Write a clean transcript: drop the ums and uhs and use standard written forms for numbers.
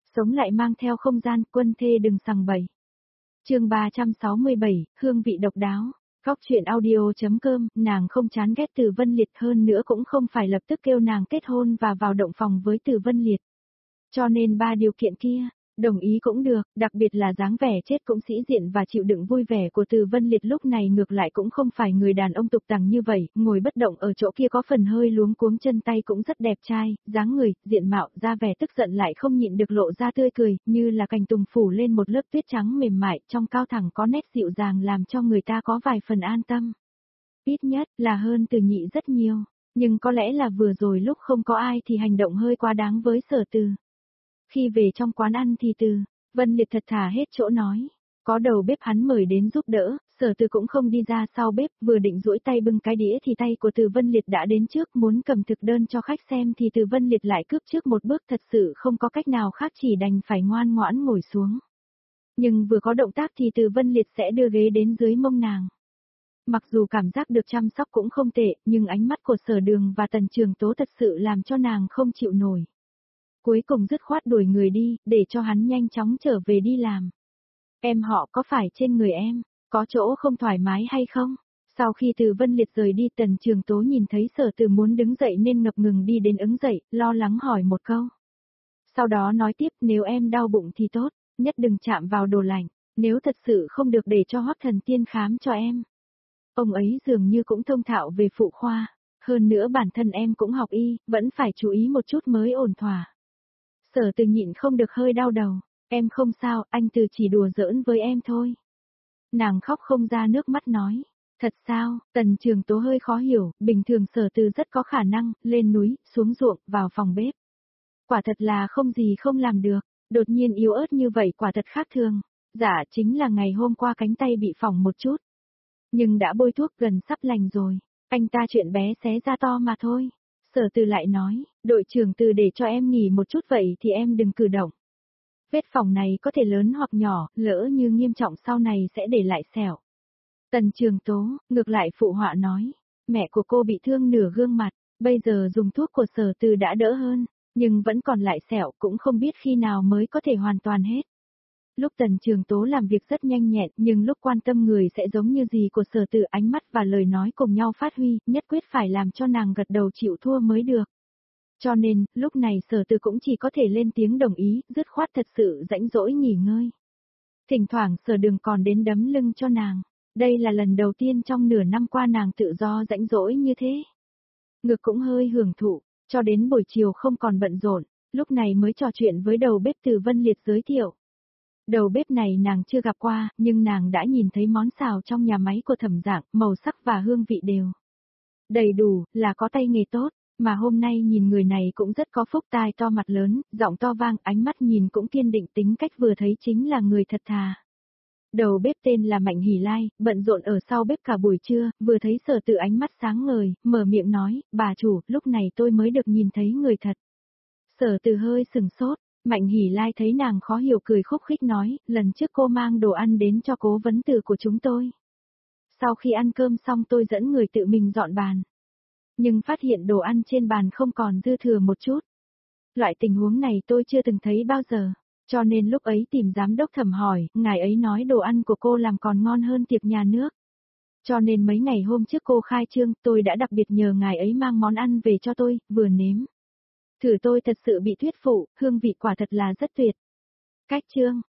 Sống lại mang theo không gian, quân thê đừng sằng bậy. Chương 367, hương vị độc đáo. Góc chuyện audio.com, nàng không chán ghét Từ Vân Liệt, hơn nữa cũng không phải lập tức kêu nàng kết hôn và vào động phòng với Từ Vân Liệt. Cho nên ba điều kiện kia, đồng ý cũng được, đặc biệt là dáng vẻ chết cũng sĩ diện và chịu đựng vui vẻ của Từ Vân Liệt lúc này ngược lại cũng không phải người đàn ông tục tằng như vậy, ngồi bất động ở chỗ kia có phần hơi luống cuống, chân tay cũng rất đẹp trai, dáng người, diện mạo, ra vẻ tức giận lại không nhịn được lộ ra tươi cười, như là cành tùng phủ lên một lớp tuyết trắng mềm mại, trong cao thẳng có nét dịu dàng làm cho người ta có vài phần an tâm. Ít nhất là hơn Từ Nhị rất nhiều, nhưng có lẽ là vừa rồi lúc không có ai thì hành động hơi quá đáng với Sở Từ. Khi về trong quán ăn thì Từ Vân Liệt thật thà hết chỗ nói. Có đầu bếp hắn mời đến giúp đỡ, Sở Từ cũng không đi ra sau bếp, vừa định duỗi tay bưng cái đĩa thì tay của Từ Vân Liệt đã đến trước, muốn cầm thực đơn cho khách xem thì Từ Vân Liệt lại cướp trước một bước, thật sự không có cách nào khác chỉ đành phải ngoan ngoãn ngồi xuống. Nhưng vừa có động tác thì Từ Vân Liệt sẽ đưa ghế đến dưới mông nàng. Mặc dù cảm giác được chăm sóc cũng không tệ, nhưng ánh mắt của Sở Đường và Tần Trường Tố thật sự làm cho nàng không chịu nổi. Cuối cùng dứt khoát đuổi người đi, để cho hắn nhanh chóng trở về đi làm. Em họ có phải trên người em, có chỗ không thoải mái hay không? Sau khi Từ Vân Liệt rời đi, Tần Trường Tố nhìn thấy Sở Từ muốn đứng dậy nên ngập ngừng đi đến ứng dậy, lo lắng hỏi một câu. Sau đó nói tiếp, nếu em đau bụng thì tốt, nhất đừng chạm vào đồ lạnh, nếu thật sự không được để cho Hoắc Thần Tiên khám cho em. Ông ấy dường như cũng thông thạo về phụ khoa, hơn nữa bản thân em cũng học y, vẫn phải chú ý một chút mới ổn thỏa. Sở Từ nhịn không được hơi đau đầu, em không sao, anh Từ chỉ đùa giỡn với em thôi. Nàng khóc không ra nước mắt nói, thật sao? Tần Trường Tố hơi khó hiểu, bình thường Sở Từ rất có khả năng, lên núi, xuống ruộng, vào phòng bếp. Quả thật là không gì không làm được, đột nhiên yếu ớt như vậy quả thật khác thường. Dạ chính là ngày hôm qua cánh tay bị phỏng một chút. Nhưng đã bôi thuốc gần sắp lành rồi, anh ta chuyện bé xé ra to mà thôi. Sở Từ lại nói, đội trưởng Từ để cho em nghỉ một chút vậy thì em đừng cử động. Vết phỏng này có thể lớn hoặc nhỏ, lỡ như nghiêm trọng sau này sẽ để lại sẹo. Tần Trường Tố, ngược lại phụ họa nói, mẹ của cô bị thương nửa gương mặt, bây giờ dùng thuốc của Sở Từ đã đỡ hơn, nhưng vẫn còn lại sẹo, cũng không biết khi nào mới có thể hoàn toàn hết. Lúc Tần Trường Tố làm việc rất nhanh nhẹn, nhưng lúc quan tâm người sẽ giống như gì của Sở Từ, ánh mắt và lời nói cùng nhau phát huy, nhất quyết phải làm cho nàng gật đầu chịu thua mới được. Cho nên, lúc này Sở Từ cũng chỉ có thể lên tiếng đồng ý, dứt khoát thật sự rãnh rỗi nghỉ ngơi. Thỉnh thoảng Sở Đường còn đến đấm lưng cho nàng. Đây là lần đầu tiên trong nửa năm qua nàng tự do rãnh rỗi như thế. Ngực cũng hơi hưởng thụ, cho đến buổi chiều không còn bận rộn, lúc này mới trò chuyện với đầu bếp Từ Vân Liệt giới thiệu. Đầu bếp này nàng chưa gặp qua, nhưng nàng đã nhìn thấy món xào trong nhà máy của Thẩm Dạng, màu sắc và hương vị đều đầy đủ, là có tay nghề tốt, mà hôm nay nhìn người này cũng rất có phúc, tai to mặt lớn, giọng to vang, ánh mắt nhìn cũng kiên định, tính cách vừa thấy chính là người thật thà. Đầu bếp tên là Mạnh Hỷ Lai, bận rộn ở sau bếp cả buổi trưa, vừa thấy Sở Từ ánh mắt sáng ngời, mở miệng nói, bà chủ, lúc này tôi mới được nhìn thấy người thật. Sở Từ hơi sừng sốt. Mạnh Hỷ Lai thấy nàng khó hiểu cười khúc khích nói, lần trước cô mang đồ ăn đến cho cố vấn tử của chúng tôi. Sau khi ăn cơm xong tôi dẫn người tự mình dọn bàn. Nhưng phát hiện đồ ăn trên bàn không còn dư thừa một chút. Loại tình huống này tôi chưa từng thấy bao giờ, cho nên lúc ấy tìm giám đốc Thẩm hỏi, ngài ấy nói đồ ăn của cô làm còn ngon hơn tiệc nhà nước. Cho nên mấy ngày hôm trước cô khai trương, tôi đã đặc biệt nhờ ngài ấy mang món ăn về cho tôi, vừa nếm. Thử tôi thật sự bị thuyết phục, hương vị quả thật là rất tuyệt. Cách trương,